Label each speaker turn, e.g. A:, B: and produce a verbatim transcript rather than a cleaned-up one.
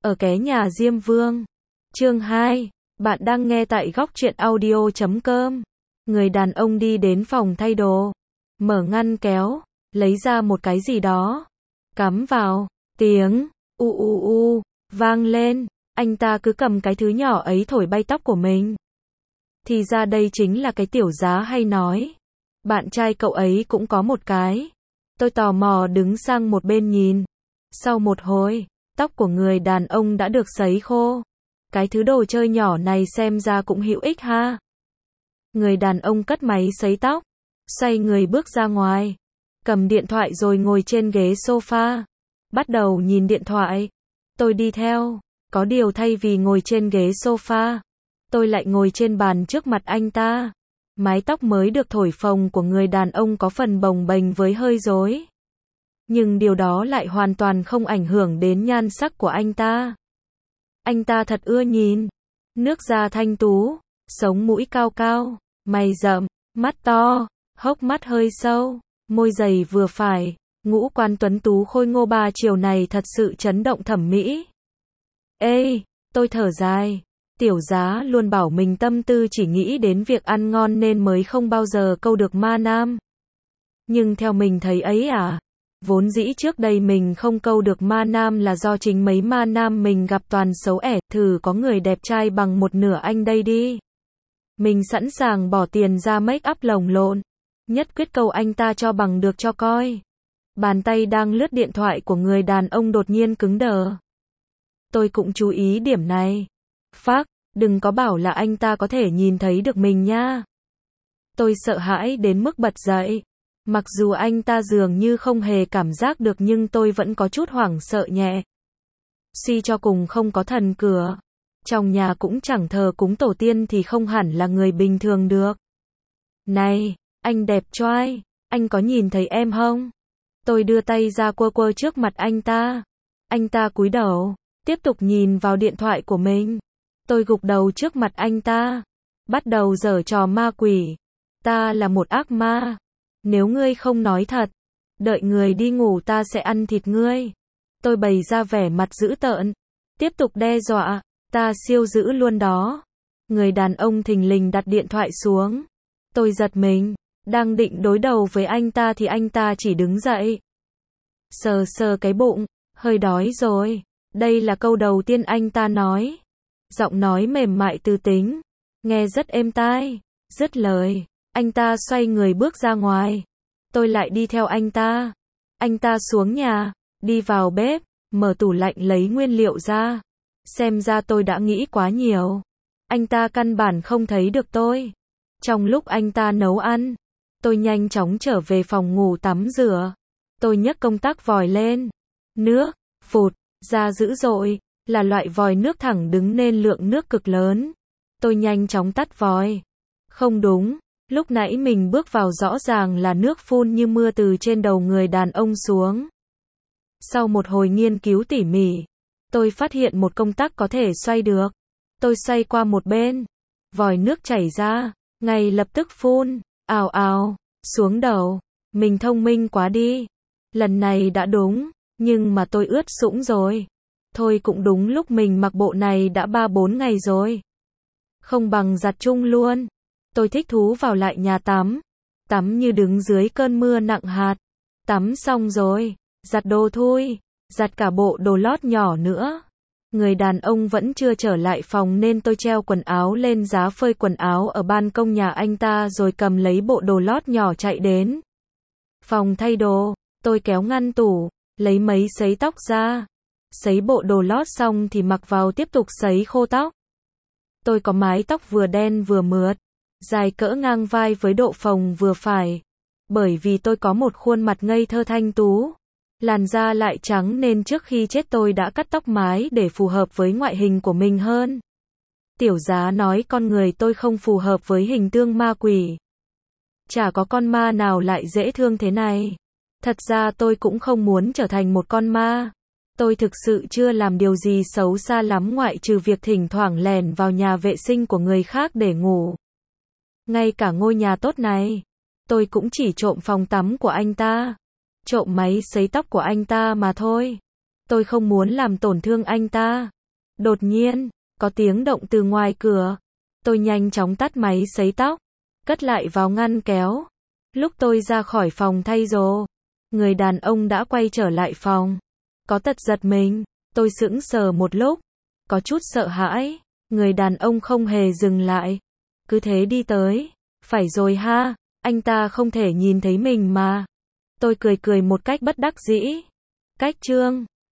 A: Ở ké nhà Diêm Vương. Chương hai. Bạn đang nghe tại góc truyện audio chấm com. Người đàn ông đi đến phòng thay đồ. Mở ngăn kéo. Lấy ra một cái gì đó. Cắm vào. Tiếng. U u u. Vang lên. Anh ta cứ cầm cái thứ nhỏ ấy thổi bay tóc của mình. Thì ra đây chính là cái tiểu giá hay nói. Bạn trai cậu ấy cũng có một cái. Tôi tò mò đứng sang một bên nhìn. Sau một hồi, tóc của người đàn ông đã được sấy khô. Cái thứ đồ chơi nhỏ này xem ra cũng hữu ích ha. Người đàn ông cất máy sấy tóc, xoay người bước ra ngoài, cầm điện thoại rồi ngồi trên ghế sofa, bắt đầu nhìn điện thoại. Tôi đi theo, có điều thay vì ngồi trên ghế sofa, tôi lại ngồi trên bàn trước mặt anh ta. Mái tóc mới được thổi phồng của người đàn ông có phần bồng bềnh với hơi rối. Nhưng điều đó lại hoàn toàn không ảnh hưởng đến nhan sắc của anh ta. Anh ta thật ưa nhìn. Nước da thanh tú, sống mũi cao cao, mày rậm, mắt to, hốc mắt hơi sâu, môi dày vừa phải, ngũ quan tuấn tú khôi ngô ba chiều này thật sự chấn động thẩm mỹ. Ê, tôi thở dài. Tiểu giá luôn bảo mình tâm tư chỉ nghĩ đến việc ăn ngon nên mới không bao giờ câu được ma nam. Nhưng theo mình thấy ấy à, vốn dĩ trước đây mình không câu được ma nam là do chính mấy ma nam mình gặp toàn xấu ẻ, thử có người đẹp trai bằng một nửa anh đây đi. Mình sẵn sàng bỏ tiền ra make up lồng lộn, nhất quyết câu anh ta cho bằng được cho coi. Bàn tay đang lướt điện thoại của người đàn ông đột nhiên cứng đờ. Tôi cũng chú ý điểm này. Phác, đừng có bảo là anh ta có thể nhìn thấy được mình nha. Tôi sợ hãi đến mức bật dậy. Mặc dù anh ta dường như không hề cảm giác được nhưng tôi vẫn có chút hoảng sợ nhẹ. Suy cho cùng không có thần cửa. Trong nhà cũng chẳng thờ cúng tổ tiên thì không hẳn là người bình thường được. Này, anh đẹp trai, anh có nhìn thấy em không? Tôi đưa tay ra quơ quơ trước mặt anh ta. Anh ta cúi đầu, tiếp tục nhìn vào điện thoại của mình. Tôi gục đầu trước mặt anh ta, bắt đầu giở trò ma quỷ. Ta là một ác ma. Nếu ngươi không nói thật, đợi người đi ngủ ta sẽ ăn thịt ngươi. Tôi bày ra vẻ mặt dữ tợn, tiếp tục đe dọa, ta siêu dữ luôn đó. Người đàn ông thình lình đặt điện thoại xuống. Tôi giật mình, đang định đối đầu với anh ta thì anh ta chỉ đứng dậy. Sờ sờ cái bụng, hơi đói rồi. Đây là câu đầu tiên anh ta nói. Giọng nói mềm mại tư tính, nghe rất êm tai. Dứt lời, anh ta xoay người bước ra ngoài. Tôi lại đi theo anh ta. Anh ta xuống nhà, đi vào bếp, mở tủ lạnh lấy nguyên liệu ra. Xem ra tôi đã nghĩ quá nhiều. Anh ta căn bản không thấy được tôi. Trong lúc anh ta nấu ăn, tôi nhanh chóng trở về phòng ngủ tắm rửa. Tôi nhấc công tắc vòi lên. Nước, phụt, ra dữ dội, là loại vòi nước thẳng đứng nên lượng nước cực lớn. Tôi nhanh chóng tắt vòi. Không đúng. Lúc nãy mình bước vào rõ ràng là nước phun như mưa từ trên đầu người đàn ông xuống. Sau một hồi nghiên cứu tỉ mỉ, tôi phát hiện một công tắc có thể xoay được. Tôi xoay qua một bên, vòi nước chảy ra, ngay lập tức phun, ào ào, xuống đầu. Mình thông minh quá đi. Lần này đã đúng, nhưng mà tôi ướt sũng rồi. Thôi cũng đúng lúc mình mặc bộ này đã ba bốn ngày rồi. Không bằng giặt chung luôn. Tôi thích thú vào lại nhà tắm. Tắm như đứng dưới cơn mưa nặng hạt. Tắm xong rồi, giặt đồ thôi, giặt cả bộ đồ lót nhỏ nữa. Người đàn ông vẫn chưa trở lại phòng nên tôi treo quần áo lên giá phơi quần áo ở ban công nhà anh ta rồi cầm lấy bộ đồ lót nhỏ chạy đến phòng thay đồ. Tôi kéo ngăn tủ, lấy mấy sấy tóc ra. Sấy bộ đồ lót xong thì mặc vào tiếp tục sấy khô tóc. Tôi có mái tóc vừa đen vừa mượt, dài cỡ ngang vai với độ phồng vừa phải. Bởi vì tôi có một khuôn mặt ngây thơ thanh tú, làn da lại trắng nên trước khi chết tôi đã cắt tóc mái để phù hợp với ngoại hình của mình hơn. Tiểu giá nói con người tôi không phù hợp với hình tượng ma quỷ. Chả có con ma nào lại dễ thương thế này. Thật ra tôi cũng không muốn trở thành một con ma. Tôi thực sự chưa làm điều gì xấu xa lắm ngoại trừ việc thỉnh thoảng lèn vào nhà vệ sinh của người khác để ngủ. Ngay cả ngôi nhà tốt này, tôi cũng chỉ trộm phòng tắm của anh ta, trộm máy sấy tóc của anh ta mà thôi. Tôi không muốn làm tổn thương anh ta. Đột nhiên, có tiếng động từ ngoài cửa. Tôi nhanh chóng tắt máy sấy tóc, cất lại vào ngăn kéo. Lúc tôi ra khỏi phòng thay đồ, người đàn ông đã quay trở lại phòng. Có tật giật mình, tôi sững sờ một lúc, có chút sợ hãi. Người đàn ông không hề dừng lại, cứ thế đi tới. Phải rồi ha, anh ta không thể nhìn thấy mình mà. Tôi cười cười một cách bất đắc dĩ. Cách chương